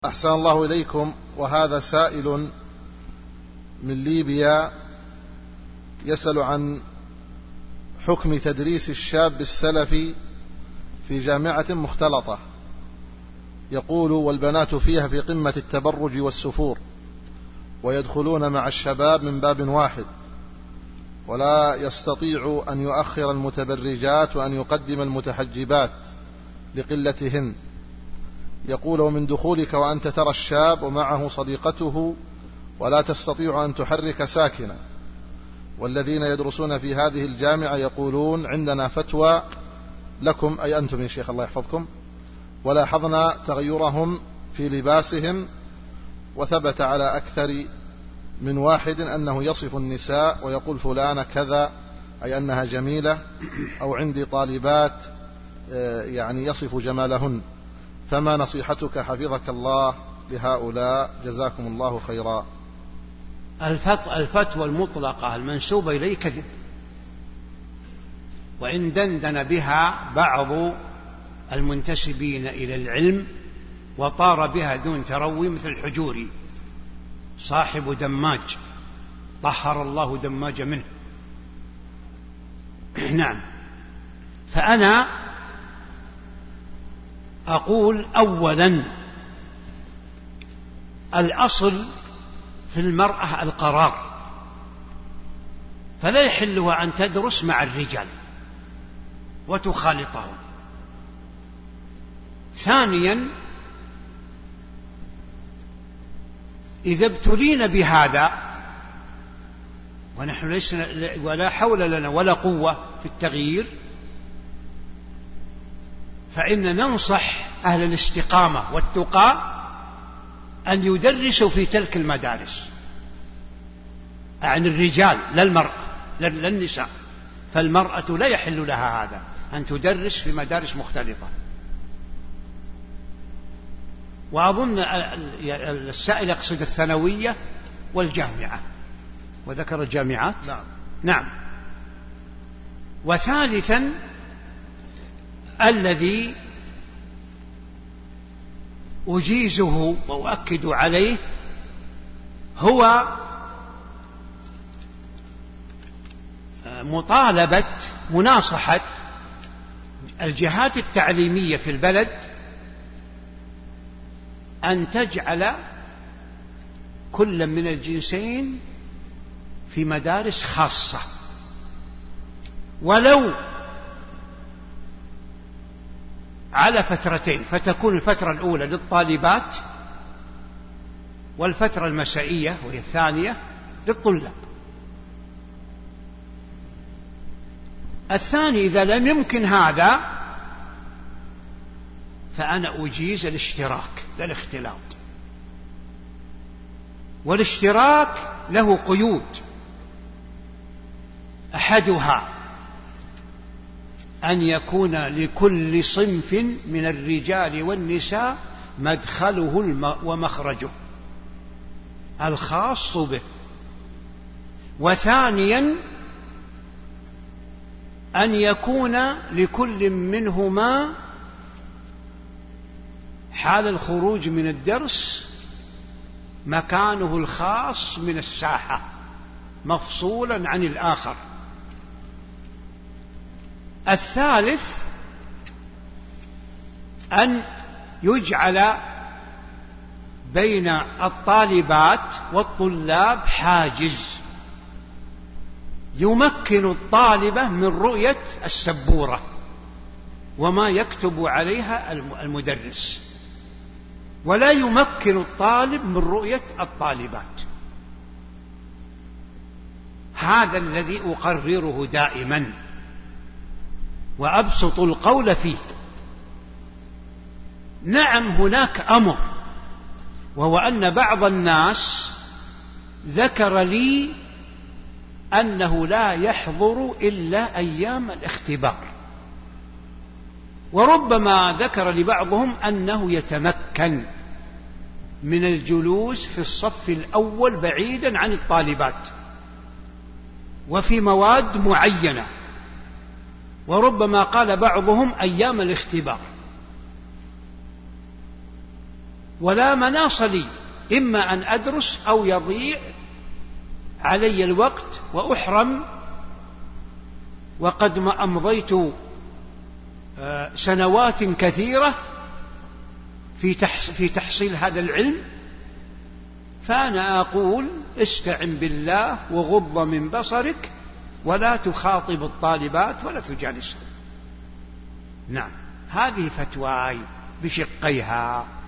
أحسن الله إليكم. وهذا سائل من ليبيا يسأل عن حكم تدريس الشاب السلفي في جامعة مختلطة. يقول: والبنات فيها في قمة التبرج والسفور، ويدخلون مع الشباب من باب واحد، ولا يستطيع أن يؤخر المتبرجات وأن يقدم المتحجبات لقلتهن. يقول: ومن دخولك وأنت ترى الشاب ومعه صديقته ولا تستطيع أن تحرك ساكنا، والذين يدرسون في هذه الجامعة يقولون عندنا فتوى لكم، أي أنتم يا شيخ الله يحفظكم، ولاحظنا تغيرهم في لباسهم، وثبت على أكثر من واحد أنه يصف النساء ويقول فلانة كذا، أي أنها جميلة، أو عندي طالبات يعني يصف جمالهن. فما نصيحتك حفظك الله لهؤلاء؟ جزاكم الله خيرا. الفتوى المطلقة المنسوبة إليه كذب، وإن دندن بها بعض المنتسبين إلى العلم وطار بها دون تروي، مثل الحجوري صاحب دماج طهر الله دماج منه. نعم. فأنا أقول: أولا، الأصل في المرأة القرار، فلا يحلها أن تدرس مع الرجال وتخالطهم. ثانيا، إذا ابتلينا بهذا ونحن ليس ولا حول لنا ولا قوة في التغيير، فإن ننصح أهل الاستقامة والتقى أن يدرسوا في تلك المدارس، عن الرجال لا المرأة لا النساء. فالمرأة لا يحل لها هذا، أن تدرس في مدارس مختلطة. وأظن السائل يقصد الثانوية والجامعة، وذكر الجامعات. نعم. وثالثا، الذي أجيزه وأؤكد عليه هو مناصحة الجهات التعليمية في البلد أن تجعل كل من الجنسين في مدارس خاصة، ولو على فترتين، فتكون الفترة الأولى للطالبات والفترة المسائية وهي الثانية للطلاب. الثاني، إذا لم يمكن هذا فأنا أجيز الاشتراك لا الاختلاط. والاشتراك له قيود، أحدها أن يكون لكل صنف من الرجال والنساء مدخله ومخرجه الخاص به. وثانيا، أن يكون لكل منهما حال الخروج من الدرس مكانه الخاص من الساحة مفصولا عن الآخر. الثالث، أن يجعل بين الطالبات والطلاب حاجز يمكن الطالبة من رؤية السبورة وما يكتب عليها المدرس، ولا يمكن الطالب من رؤية الطالبات. هذا الذي أقرره دائما وأبسط القول فيه. نعم، هناك أمر، وهو أن بعض الناس ذكر لي أنه لا يحضر إلا أيام الاختبار، وربما ذكر لبعضهم أنه يتمكن من الجلوس في الصف الأول بعيدا عن الطالبات وفي مواد معينة، وربما قال بعضهم أيام الاختبار. ولا مناص لي، إما أن أدرس أو يضيع علي الوقت وأحرم، وقد أمضيت سنوات كثيرة في تحصيل هذا العلم. فأنا أقول استعن بالله وغض من بصرك ولا تخاطب الطالبات ولا تجالسهم. نعم، هذه فتواي بشقيها.